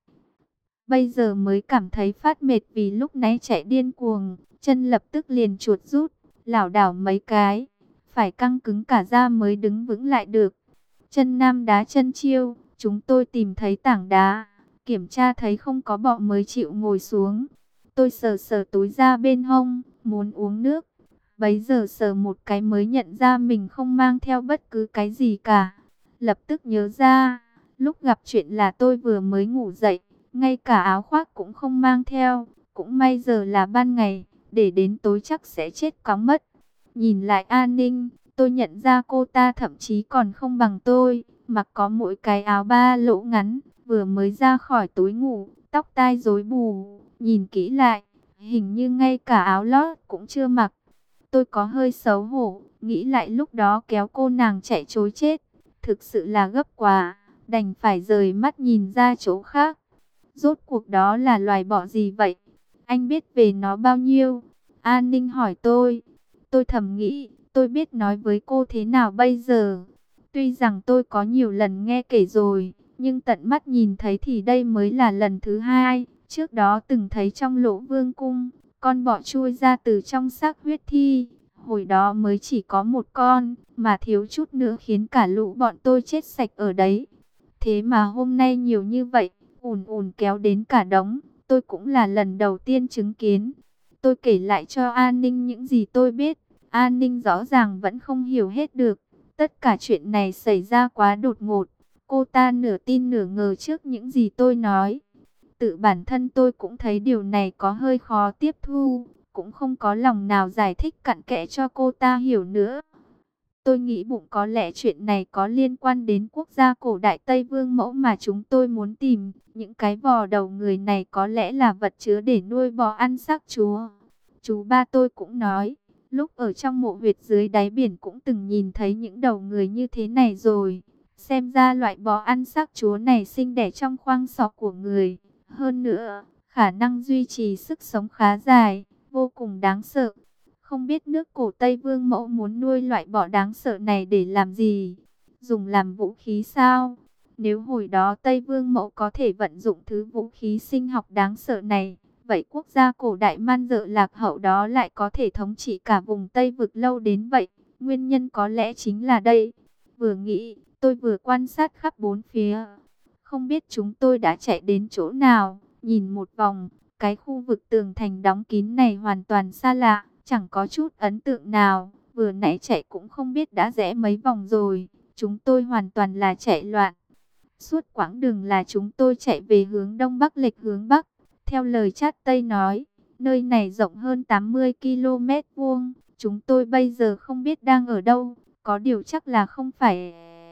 Bây giờ mới cảm thấy phát mệt vì lúc nãy chạy điên cuồng, chân lập tức liền chuột rút, lảo đảo mấy cái, phải căng cứng cả da mới đứng vững lại được. Chân nam đá chân chiêu, chúng tôi tìm thấy tảng đá, kiểm tra thấy không có bọ mới chịu ngồi xuống. Tôi sờ sờ túi da bên hông, muốn uống nước. Bấy giờ sờ một cái mới nhận ra mình không mang theo bất cứ cái gì cả. Lập tức nhớ ra, lúc gặp chuyện là tôi vừa mới ngủ dậy, ngay cả áo khoác cũng không mang theo. Cũng may giờ là ban ngày, để đến tối chắc sẽ chết cóng mất. Nhìn lại An Ninh, tôi nhận ra cô ta thậm chí còn không bằng tôi, mặc có mỗi cái áo ba lỗ ngắn, vừa mới ra khỏi túi ngủ, tóc tai rối bù, nhìn kỹ lại, hình như ngay cả áo lót cũng chưa mặc. Tôi có hơi xấu hổ, nghĩ lại lúc đó kéo cô nàng chạy trối chết, thực sự là gấp quá, đành phải rời mắt nhìn ra chỗ khác. Rốt cuộc đó là loài bọ gì vậy? Anh biết về nó bao nhiêu? An Ninh hỏi tôi. Tôi thầm nghĩ, tôi biết nói với cô thế nào bây giờ? Tuy rằng tôi có nhiều lần nghe kể rồi, nhưng tận mắt nhìn thấy thì đây mới là lần thứ hai. Trước đó từng thấy trong Lỗ Vương cung, con bọ chui ra từ trong xác huyết thi. Hồi đó mới chỉ có một con, mà thiếu chút nữa khiến cả lũ bọn tôi chết sạch ở đấy. Thế mà hôm nay nhiều như vậy, ùn ùn kéo đến cả đống, tôi cũng là lần đầu tiên chứng kiến. Tôi kể lại cho An Ninh những gì tôi biết, An Ninh rõ ràng vẫn không hiểu hết được. Tất cả chuyện này xảy ra quá đột ngột, cô ta nửa tin nửa ngờ trước những gì tôi nói. Tự bản thân tôi cũng thấy điều này có hơi khó tiếp thu, cũng không có lòng nào giải thích cặn kẽ cho cô ta hiểu nữa. Tôi nghĩ bụng có lẽ chuyện này có liên quan đến quốc gia cổ đại Tây Vương mẫu mà chúng tôi muốn tìm. Những cái vò đầu người này có lẽ là vật chứa để nuôi bò ăn xác chúa. Chú ba tôi cũng nói, lúc ở trong mộ huyệt dưới đáy biển cũng từng nhìn thấy những đầu người như thế này rồi. Xem ra loại bò ăn xác chúa này sinh đẻ trong khoang sọ của người. Hơn nữa, khả năng duy trì sức sống khá dài, vô cùng đáng sợ. Không biết nước cổ Tây Vương mẫu muốn nuôi loại bọ đáng sợ này để làm gì? Dùng làm vũ khí sao? Nếu hồi đó Tây Vương mẫu có thể vận dụng thứ vũ khí sinh học đáng sợ này, vậy quốc gia cổ đại man dợ lạc hậu đó lại có thể thống trị cả vùng Tây vực lâu đến vậy. Nguyên nhân có lẽ chính là đây. Vừa nghĩ, tôi vừa quan sát khắp bốn phía. Không biết chúng tôi đã chạy đến chỗ nào, nhìn một vòng, cái khu vực tường thành đóng kín này hoàn toàn xa lạ. Chẳng có chút ấn tượng nào, vừa nãy chạy cũng không biết đã rẽ mấy vòng rồi, chúng tôi hoàn toàn là chạy loạn. Suốt quãng đường là chúng tôi chạy về hướng Đông Bắc lệch hướng Bắc, theo lời Chát Tây nói, nơi này rộng hơn 80 km vuông, chúng tôi bây giờ không biết đang ở đâu, có điều chắc là không phải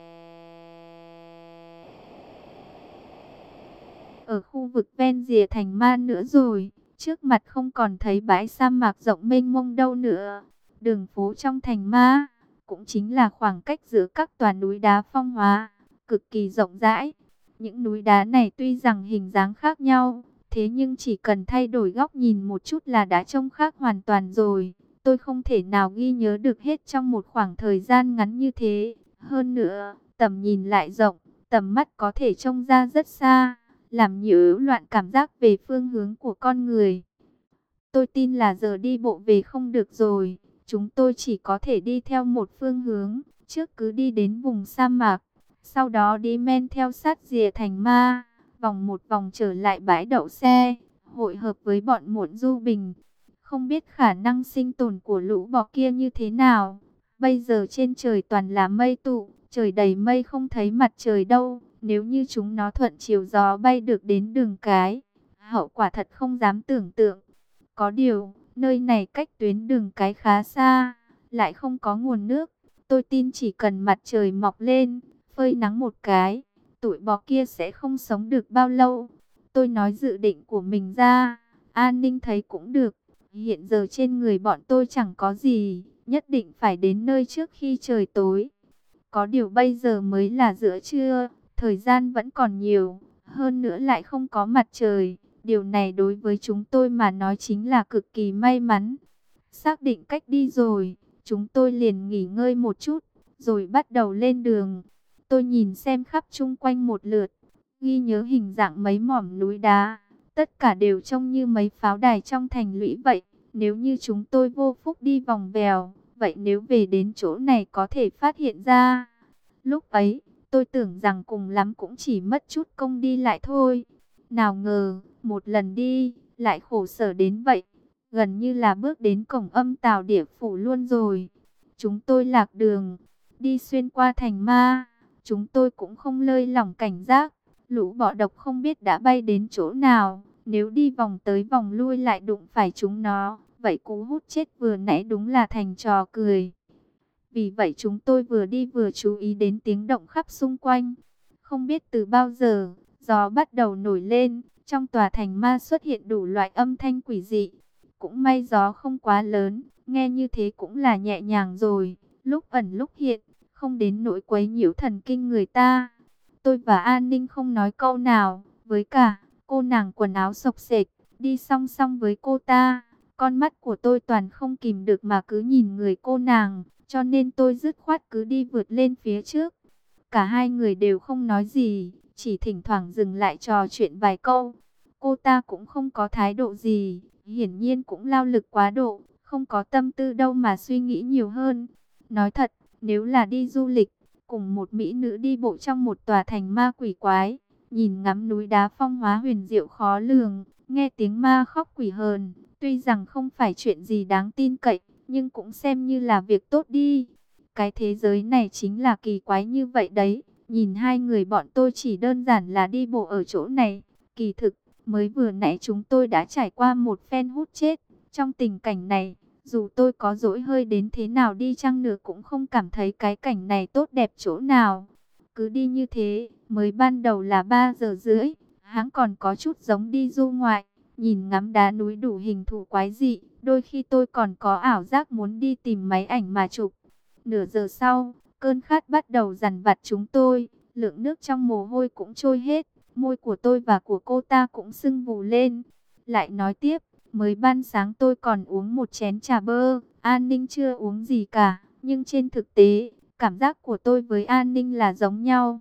ở khu vực ven rìa thành Ma nữa rồi. Trước mặt không còn thấy bãi sa mạc rộng mênh mông đâu nữa. Đường phố trong thành Ma, cũng chính là khoảng cách giữa các tòa núi đá phong hóa, cực kỳ rộng rãi. Những núi đá này tuy rằng hình dáng khác nhau, thế nhưng chỉ cần thay đổi góc nhìn một chút là đã trông khác hoàn toàn rồi. Tôi không thể nào ghi nhớ được hết trong một khoảng thời gian ngắn như thế. Hơn nữa, tầm nhìn lại rộng, tầm mắt có thể trông ra rất xa, làm nhiễu loạn cảm giác về phương hướng của con người. Tôi tin là giờ đi bộ về không được rồi, chúng tôi chỉ có thể đi theo một phương hướng, trước cứ đi đến vùng sa mạc, sau đó đi men theo sát rìa thành Ma, vòng một vòng trở lại bãi đậu xe, hội hợp với bọn Muộn Du Bình. Không biết khả năng sinh tồn của lũ bọ kia như thế nào. Bây giờ trên trời toàn là mây tụ, trời đầy mây không thấy mặt trời đâu. Nếu như chúng nó thuận chiều gió bay được đến Đường Cái, hậu quả thật không dám tưởng tượng. Có điều, nơi này cách tuyến Đường Cái khá xa, lại không có nguồn nước. Tôi tin chỉ cần mặt trời mọc lên, phơi nắng một cái, tụi bọ kia sẽ không sống được bao lâu. Tôi nói dự định của mình ra, An Ninh thấy cũng được. Hiện giờ trên người bọn tôi chẳng có gì, nhất định phải đến nơi trước khi trời tối. Có điều bây giờ mới là giữa trưa, thời gian vẫn còn nhiều, hơn nữa lại không có mặt trời. Điều này đối với chúng tôi mà nói chính là cực kỳ may mắn. Xác định cách đi rồi, chúng tôi liền nghỉ ngơi một chút, rồi bắt đầu lên đường. Tôi nhìn xem khắp chung quanh một lượt, ghi nhớ hình dạng mấy mỏm núi đá. Tất cả đều trông như mấy pháo đài trong thành lũy vậy. Nếu như chúng tôi vô phúc đi vòng vèo, vậy nếu về đến chỗ này có thể phát hiện ra. Lúc ấy, tôi tưởng rằng cùng lắm cũng chỉ mất chút công đi lại thôi. Nào ngờ, một lần đi, lại khổ sở đến vậy. Gần như là bước đến cổng Âm Tào Địa Phủ luôn rồi. Chúng tôi lạc đường, đi xuyên qua thành ma. Chúng tôi cũng không lơi lỏng cảnh giác. Lũ bọ độc không biết đã bay đến chỗ nào. Nếu đi vòng tới vòng lui lại đụng phải chúng nó, vậy cú hút chết vừa nãy đúng là thành trò cười. Vì vậy chúng tôi vừa đi vừa chú ý đến tiếng động khắp xung quanh. Không biết từ bao giờ, gió bắt đầu nổi lên, trong tòa thành ma xuất hiện đủ loại âm thanh quỷ dị. Cũng may gió không quá lớn, nghe như thế cũng là nhẹ nhàng rồi, lúc ẩn lúc hiện, không đến nỗi quấy nhiễu thần kinh người ta. Tôi và An Ninh không nói câu nào, với cả cô nàng quần áo xộc xệch, đi song song với cô ta. Con mắt của tôi toàn không kìm được mà cứ nhìn người cô nàng, cho nên tôi dứt khoát cứ đi vượt lên phía trước. Cả hai người đều không nói gì, chỉ thỉnh thoảng dừng lại trò chuyện vài câu. Cô ta cũng không có thái độ gì, hiển nhiên cũng lao lực quá độ, không có tâm tư đâu mà suy nghĩ nhiều hơn. Nói thật, nếu là đi du lịch, cùng một mỹ nữ đi bộ trong một tòa thành ma quỷ quái, nhìn ngắm núi đá phong hóa huyền diệu khó lường, nghe tiếng ma khóc quỷ hờn, tuy rằng không phải chuyện gì đáng tin cậy, nhưng cũng xem như là việc tốt đi. Cái thế giới này chính là kỳ quái như vậy đấy. Nhìn hai người bọn tôi chỉ đơn giản là đi bộ ở chỗ này. Kỳ thực, mới vừa nãy chúng tôi đã trải qua một phen hút chết. Trong tình cảnh này, dù tôi có dỗi hơi đến thế nào đi chăng nữa cũng không cảm thấy cái cảnh này tốt đẹp chỗ nào. Cứ đi như thế, mới ban đầu là 3 giờ rưỡi, hãng còn có chút giống đi du ngoại. Nhìn ngắm đá núi đủ hình thù quái dị, đôi khi tôi còn có ảo giác muốn đi tìm máy ảnh mà chụp. Nửa giờ sau, cơn khát bắt đầu dằn vặt chúng tôi, lượng nước trong mồ hôi cũng trôi hết, môi của tôi và của cô ta cũng sưng vù lên. Lại nói tiếp, mới ban sáng tôi còn uống một chén trà bơ, An Ninh chưa uống gì cả, nhưng trên thực tế, cảm giác của tôi với An Ninh là giống nhau.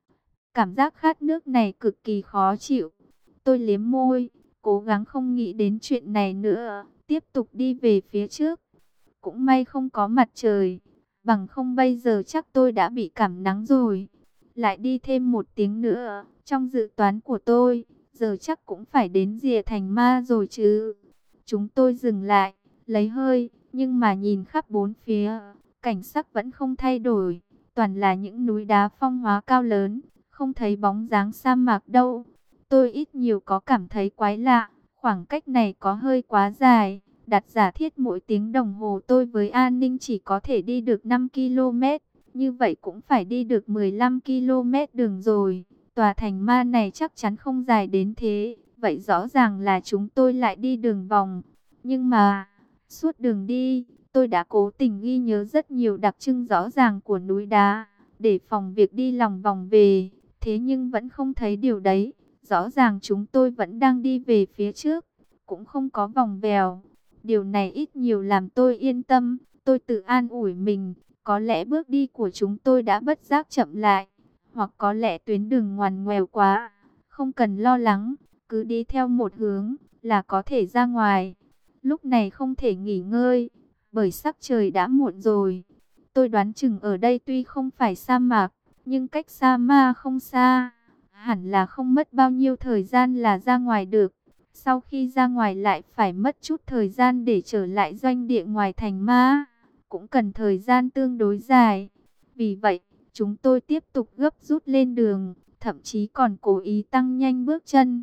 Cảm giác khát nước này cực kỳ khó chịu. Tôi liếm môi, cố gắng không nghĩ đến chuyện này nữa, tiếp tục đi về phía trước. Cũng may không có mặt trời, bằng không bây giờ chắc tôi đã bị cảm nắng rồi. Lại đi thêm một tiếng nữa, trong dự toán của tôi, giờ chắc cũng phải đến rìa thành ma rồi chứ. Chúng tôi dừng lại, lấy hơi, nhưng mà nhìn khắp bốn phía, cảnh sắc vẫn không thay đổi. Toàn là những núi đá phong hóa cao lớn, không thấy bóng dáng sa mạc đâu. Tôi ít nhiều có cảm thấy quái lạ, khoảng cách này có hơi quá dài. Đặt giả thiết mỗi tiếng đồng hồ tôi với An Ninh chỉ có thể đi được 5 km, như vậy cũng phải đi được 15 km đường rồi. Tòa thành ma này chắc chắn không dài đến thế, vậy rõ ràng là chúng tôi lại đi đường vòng. Nhưng mà, suốt đường đi, tôi đã cố tình ghi nhớ rất nhiều đặc trưng rõ ràng của núi đá, để phòng việc đi lòng vòng về, thế nhưng vẫn không thấy điều đấy. Rõ ràng chúng tôi vẫn đang đi về phía trước, cũng không có vòng vèo. Điều này ít nhiều làm tôi yên tâm, tôi tự an ủi mình, có lẽ bước đi của chúng tôi đã bất giác chậm lại, hoặc có lẽ tuyến đường ngoằn ngoèo quá, không cần lo lắng, cứ đi theo một hướng là có thể ra ngoài. Lúc này không thể nghỉ ngơi, bởi sắc trời đã muộn rồi. Tôi đoán chừng ở đây tuy không phải sa mạc, nhưng cách Sa Ma không xa, hẳn là không mất bao nhiêu thời gian là ra ngoài được. Sau khi ra ngoài lại phải mất chút thời gian để trở lại doanh địa ngoài thành Ma, cũng cần thời gian tương đối dài. Vì vậy, chúng tôi tiếp tục gấp rút lên đường, thậm chí còn cố ý tăng nhanh bước chân.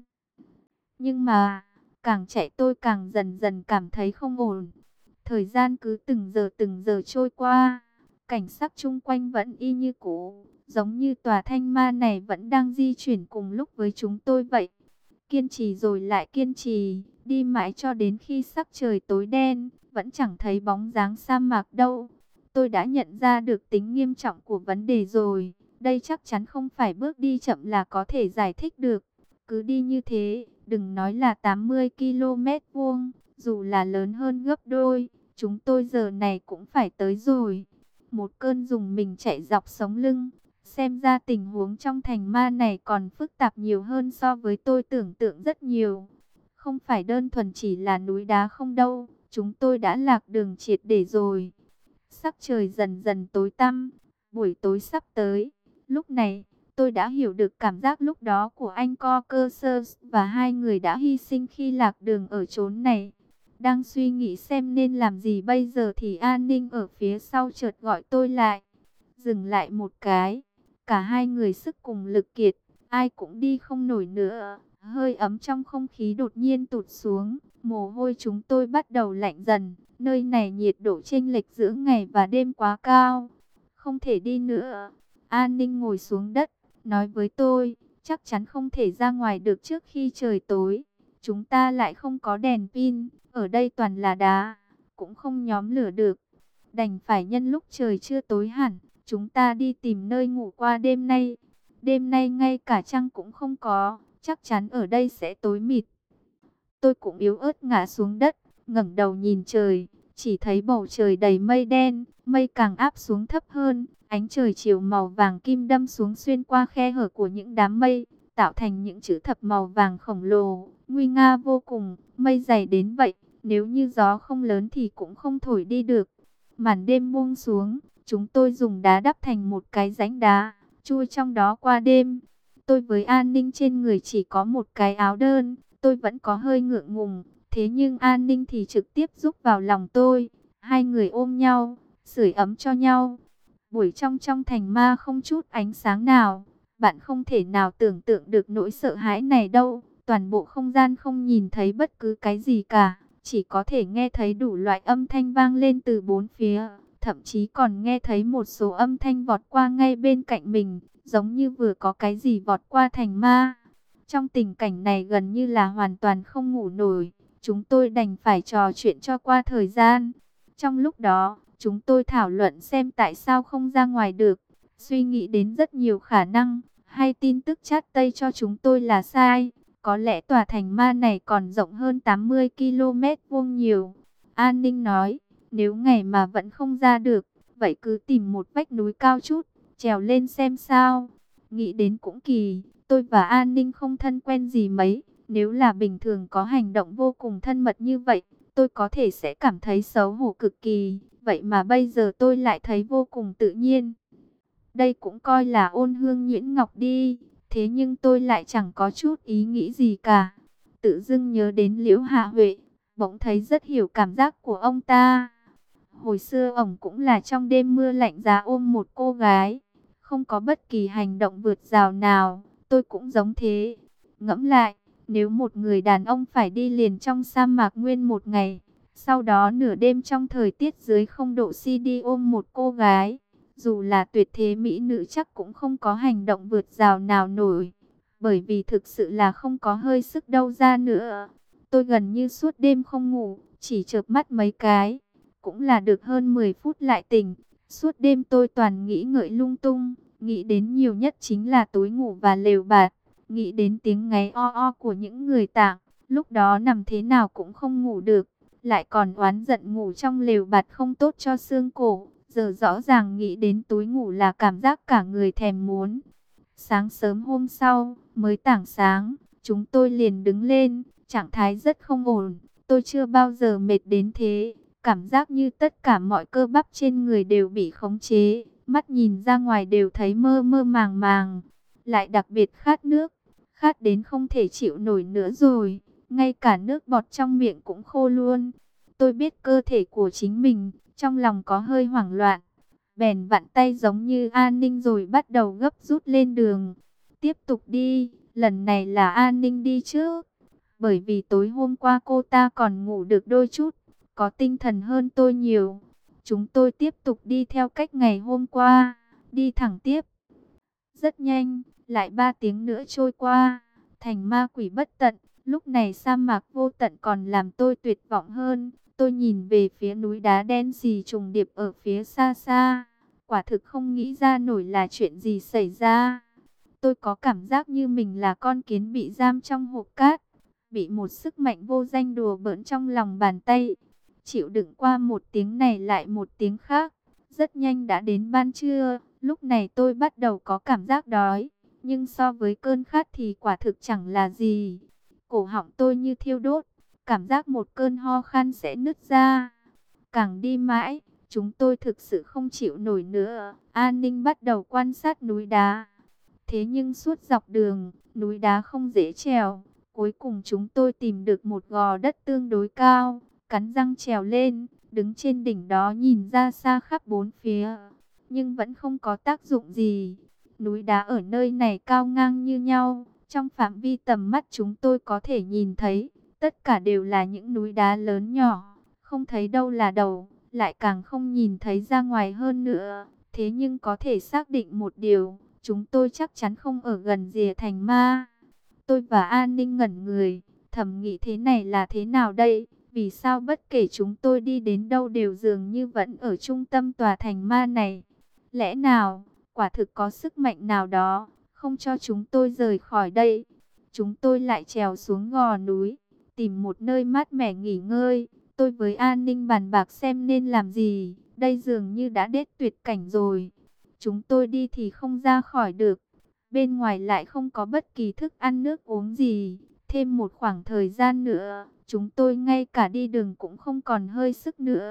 Nhưng mà, càng chạy tôi càng dần dần cảm thấy không ổn. Thời gian cứ từng giờ trôi qua, cảnh sắc chung quanh vẫn y như cũ, giống như tòa Thanh Ma này vẫn đang di chuyển cùng lúc với chúng tôi vậy. Kiên trì rồi lại kiên trì, đi mãi cho đến khi sắc trời tối đen, vẫn chẳng thấy bóng dáng sa mạc đâu. Tôi đã nhận ra được tính nghiêm trọng của vấn đề rồi, đây chắc chắn không phải bước đi chậm là có thể giải thích được. Cứ đi như thế, đừng nói là 80 km vuông, dù là lớn hơn gấp đôi, chúng tôi giờ này cũng phải tới rồi. Một cơn rùng mình chạy dọc sống lưng. Xem ra tình huống trong thành Ma này còn phức tạp nhiều hơn so với tôi tưởng tượng rất nhiều. Không phải đơn thuần chỉ là núi đá không đâu, chúng tôi đã lạc đường triệt để rồi. Sắc trời dần dần tối tăm, buổi tối sắp tới. Lúc này, tôi đã hiểu được cảm giác lúc đó của anh Caucasus và hai người đã hy sinh khi lạc đường ở chốn này. Đang suy nghĩ xem nên làm gì bây giờ thì An Ninh ở phía sau chợt gọi tôi lại. Dừng lại một cái. Cả hai người sức cùng lực kiệt, ai cũng đi không nổi nữa. Hơi ấm trong không khí đột nhiên tụt xuống, mồ hôi chúng tôi bắt đầu lạnh dần. Nơi này nhiệt độ chênh lệch giữa ngày và đêm quá cao, không thể đi nữa. An Ninh ngồi xuống đất, nói với tôi, chắc chắn không thể ra ngoài được trước khi trời tối. Chúng ta lại không có đèn pin, ở đây toàn là đá, cũng không nhóm lửa được. Đành phải nhân lúc trời chưa tối hẳn, chúng ta đi tìm nơi ngủ qua đêm nay. Đêm nay ngay cả trăng cũng không có, chắc chắn ở đây sẽ tối mịt. Tôi cũng yếu ớt ngã xuống đất, ngẩng đầu nhìn trời, chỉ thấy bầu trời đầy mây đen, mây càng áp xuống thấp hơn, ánh trời chiều màu vàng kim đâm xuống xuyên qua khe hở của những đám mây, tạo thành những chữ thập màu vàng khổng lồ, nguy nga vô cùng, mây dày đến vậy, nếu như gió không lớn thì cũng không thổi đi được. Màn đêm buông xuống, chúng tôi dùng đá đắp thành một cái rãnh đá, chui trong đó qua đêm. Tôi với An Ninh trên người chỉ có một cái áo đơn, tôi vẫn có hơi ngượng ngùng, thế nhưng An Ninh thì trực tiếp giúp vào lòng tôi. Hai người ôm nhau, sưởi ấm cho nhau. Buổi trong thành Ma không chút ánh sáng nào, bạn không thể nào tưởng tượng được nỗi sợ hãi này đâu. Toàn bộ không gian không nhìn thấy bất cứ cái gì cả, chỉ có thể nghe thấy đủ loại âm thanh vang lên từ bốn phía. Thậm chí còn nghe thấy một số âm thanh vọt qua ngay bên cạnh mình, giống như vừa có cái gì vọt qua thành Ma. Trong tình cảnh này gần như là hoàn toàn không ngủ nổi, chúng tôi đành phải trò chuyện cho qua thời gian. Trong lúc đó, chúng tôi thảo luận xem tại sao không ra ngoài được, suy nghĩ đến rất nhiều khả năng, hay tin tức chat Tây cho chúng tôi là sai. Có lẽ tòa thành Ma này còn rộng hơn 80 km vuông nhiều. An Ninh nói, nếu ngày mà vẫn không ra được, vậy cứ tìm một vách núi cao chút, trèo lên xem sao. Nghĩ đến cũng kỳ, tôi và An Ninh không thân quen gì mấy. Nếu là bình thường có hành động vô cùng thân mật như vậy, tôi có thể sẽ cảm thấy xấu hổ cực kỳ. Vậy mà bây giờ tôi lại thấy vô cùng tự nhiên. Đây cũng coi là ôn hương nhuyễn ngọc đi. Thế nhưng tôi lại chẳng có chút ý nghĩ gì cả. Tự dưng nhớ đến Liễu Hạ Huệ, bỗng thấy rất hiểu cảm giác của ông ta. Hồi xưa ổng cũng là trong đêm mưa lạnh giá ôm một cô gái, không có bất kỳ hành động vượt rào nào, tôi cũng giống thế. Ngẫm lại, nếu một người đàn ông phải đi liền trong sa mạc nguyên một ngày, sau đó nửa đêm trong thời tiết dưới 0 độ C đi ôm một cô gái, dù là tuyệt thế mỹ nữ chắc cũng không có hành động vượt rào nào nổi, bởi vì thực sự là không có hơi sức đâu ra nữa. Tôi gần như suốt đêm không ngủ, chỉ chợp mắt mấy cái, cũng là được hơn 10 phút lại tỉnh. Suốt đêm tôi toàn nghĩ ngợi lung tung, nghĩ đến nhiều nhất chính là túi ngủ và lều bạt, nghĩ đến tiếng ngáy o o của những người Tạng, lúc đó nằm thế nào cũng không ngủ được, lại còn oán giận ngủ trong lều bạt không tốt cho xương cổ, giờ rõ ràng nghĩ đến túi ngủ là cảm giác cả người thèm muốn. Sáng sớm hôm sau, mới tảng sáng, chúng tôi liền đứng lên, trạng thái rất không ổn, tôi chưa bao giờ mệt đến thế. Cảm giác như tất cả mọi cơ bắp trên người đều bị khống chế, mắt nhìn ra ngoài đều thấy mơ mơ màng màng, lại đặc biệt khát nước, khát đến không thể chịu nổi nữa rồi. ngay cả nước bọt trong miệng cũng khô luôn. Tôi biết cơ thể của chính mình, trong lòng có hơi hoảng loạn. Bèn vặn tay giống như An Ninh rồi bắt đầu gấp rút lên đường. Tiếp tục đi, lần này là An Ninh đi trước. Bởi vì tối hôm qua cô ta còn ngủ được đôi chút, có tinh thần hơn tôi nhiều. Chúng tôi tiếp tục đi theo cách ngày hôm qua, đi thẳng tiếp. Rất nhanh, lại 3 tiếng nữa trôi qua, thành ma quỷ bất tận. Lúc này sa mạc vô tận còn làm tôi tuyệt vọng hơn. Tôi nhìn về phía núi đá đen xì trùng điệp ở phía xa xa. Quả thực không nghĩ ra nổi là chuyện gì xảy ra. Tôi có cảm giác như mình là con kiến bị giam trong hộp cát, bị một sức mạnh vô danh đùa bỡn trong lòng bàn tay. Chịu đựng qua một tiếng này lại một tiếng khác. Rất nhanh đã đến ban trưa. Lúc này tôi bắt đầu có cảm giác đói, nhưng so với cơn khát thì quả thực chẳng là gì. Cổ họng tôi như thiêu đốt, cảm giác một cơn ho khan sẽ nứt ra. Càng đi mãi, chúng tôi thực sự không chịu nổi nữa. An Ninh bắt đầu quan sát núi đá. Thế nhưng suốt dọc đường, núi đá không dễ trèo. Cuối cùng chúng tôi tìm được một gò đất tương đối cao, cắn răng trèo lên, đứng trên đỉnh đó nhìn ra xa khắp bốn phía. Nhưng vẫn không có tác dụng gì. Núi đá ở nơi này cao ngang như nhau. Trong phạm vi tầm mắt chúng tôi có thể nhìn thấy, tất cả đều là những núi đá lớn nhỏ. Không thấy đâu là đầu, lại càng không nhìn thấy ra ngoài hơn nữa. Thế nhưng có thể xác định một điều, chúng tôi chắc chắn không ở gần rìa thành ma. Tôi và An Ninh ngẩn người, thầm nghĩ thế này là thế nào đây? Vì sao bất kể chúng tôi đi đến đâu đều dường như vẫn ở trung tâm tòa thành ma này? Lẽ nào, quả thực có sức mạnh nào đó, không cho chúng tôi rời khỏi đây? Chúng tôi lại trèo xuống gò núi, tìm một nơi mát mẻ nghỉ ngơi. Tôi với An Ninh bàn bạc xem nên làm gì, đây dường như đã đến tuyệt cảnh rồi. Chúng tôi đi thì không ra khỏi được, bên ngoài lại không có bất kỳ thức ăn nước uống gì. Thêm một khoảng thời gian nữa, chúng tôi ngay cả đi đường cũng không còn hơi sức nữa.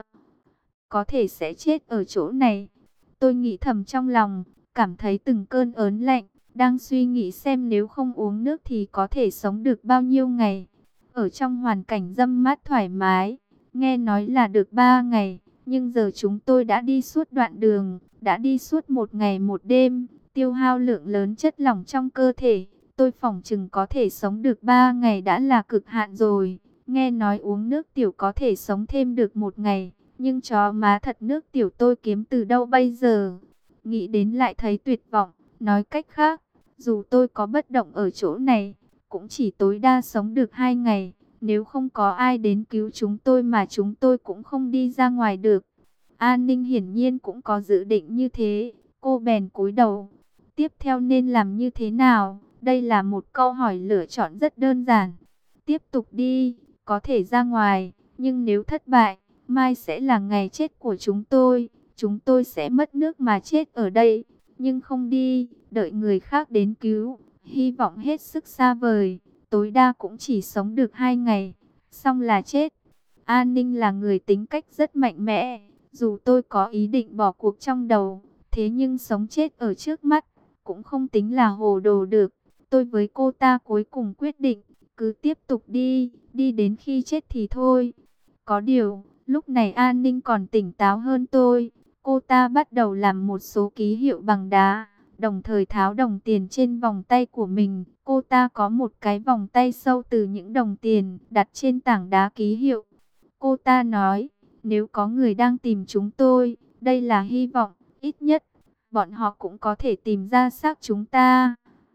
Có thể sẽ chết ở chỗ này. Tôi nghĩ thầm trong lòng, cảm thấy từng cơn ớn lạnh, đang suy nghĩ xem nếu không uống nước thì có thể sống được bao nhiêu ngày. Ở trong hoàn cảnh râm mát thoải mái, nghe nói là được 3 ngày, nhưng giờ chúng tôi đã đi suốt đoạn đường, đã đi suốt 1 ngày 1 đêm, tiêu hao lượng lớn chất lỏng trong cơ thể. Tôi phỏng chừng có thể sống được 3 ngày đã là cực hạn rồi. Nghe nói uống nước tiểu có thể sống thêm được 1 ngày. Nhưng chó má thật, nước tiểu tôi kiếm từ đâu bây giờ? Nghĩ đến lại thấy tuyệt vọng. Nói cách khác, dù tôi có bất động ở chỗ này, cũng chỉ tối đa sống được 2 ngày. Nếu không có ai đến cứu chúng tôi mà chúng tôi cũng không đi ra ngoài được. An Ninh hiển nhiên cũng có dự định như thế. Cô bèn cúi đầu. Tiếp theo nên làm như thế nào? Đây là một câu hỏi lựa chọn rất đơn giản. Tiếp tục đi, có thể ra ngoài, nhưng nếu thất bại, mai sẽ là ngày chết của chúng tôi. Chúng tôi sẽ mất nước mà chết ở đây. Nhưng không đi, đợi người khác đến cứu, hy vọng hết sức xa vời. Tối đa cũng chỉ sống được 2 ngày, xong là chết. An Ninh là người tính cách rất mạnh mẽ. Dù tôi có ý định bỏ cuộc trong đầu, thế nhưng sống chết ở trước mắt cũng không tính là hồ đồ được. Tôi với cô ta cuối cùng quyết định, cứ tiếp tục đi, đi đến khi chết thì thôi. Có điều, lúc này An Ninh còn tỉnh táo hơn tôi. Cô ta bắt đầu làm một số ký hiệu bằng đá, đồng thời tháo đồng tiền trên vòng tay của mình. Cô ta có một cái vòng tay sâu từ những đồng tiền đặt trên tảng đá ký hiệu. Cô ta nói, nếu có người đang tìm chúng tôi, đây là hy vọng, ít nhất bọn họ cũng có thể tìm ra xác chúng ta.